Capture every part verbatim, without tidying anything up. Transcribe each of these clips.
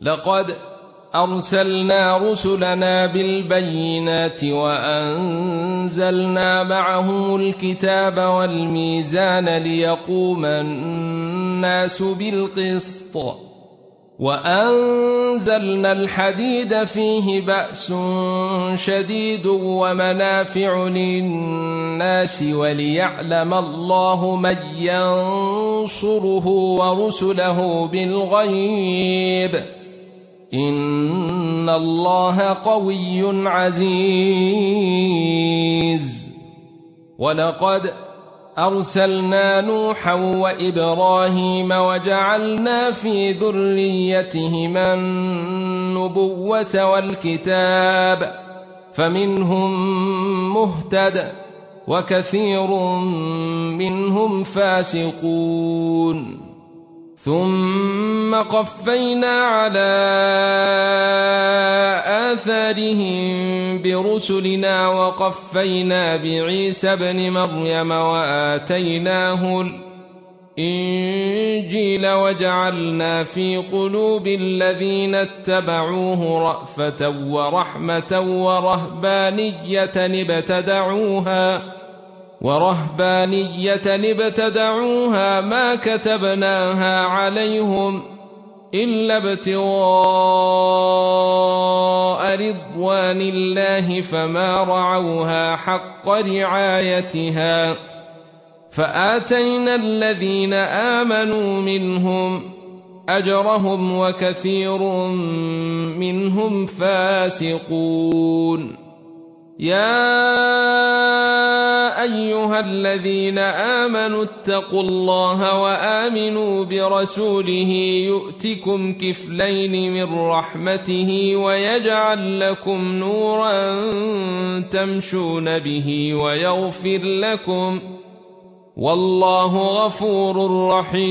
لقد أرسلنا رسلنا بالبينات وأنزلنا معهم الكتاب والميزان ليقوم الناس بالقسط وأنزلنا الحديد فيه بأس شديد ومنافع للناس وليعلم الله من ينصره ورسله بالغيب إن الله قوي عزيز. ولقد أرسلنا نوحا وإبراهيم وجعلنا في ذريتهما النبوة والكتاب فمنهم مهتد وكثير منهم فاسقون. ثم قفينا على آثارهم برسلنا وقفينا بعيسى ابن مريم وآتيناه الإنجيل وجعلنا في قلوب الذين اتبعوه رأفة ورحمة ورهبانية ابتدعوها ورهبانية ابتدعوها ما كتبناها عليهم إلا ابتغاء رضوان الله فما رعوها حق رعايتها فآتينا الذين آمنوا منهم أجرهم وكثير منهم فاسقون. يا أيها الذين آمنوا اتقوا الله وآمنوا برسوله يؤتكم كفلين من رحمته ويجعل لكم نورا تمشون به ويغفر لكم والله غفور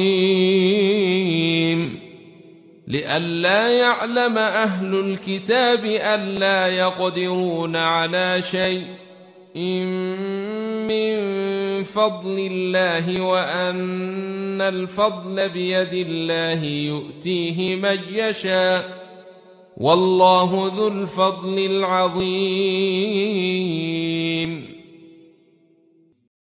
رحيم. لئلا يعلم أهل الكتاب ألا يقدرون على شيء من فضل الله وأن الفضل بيد الله يؤتيه من يشاء والله ذو الفضل العظيم.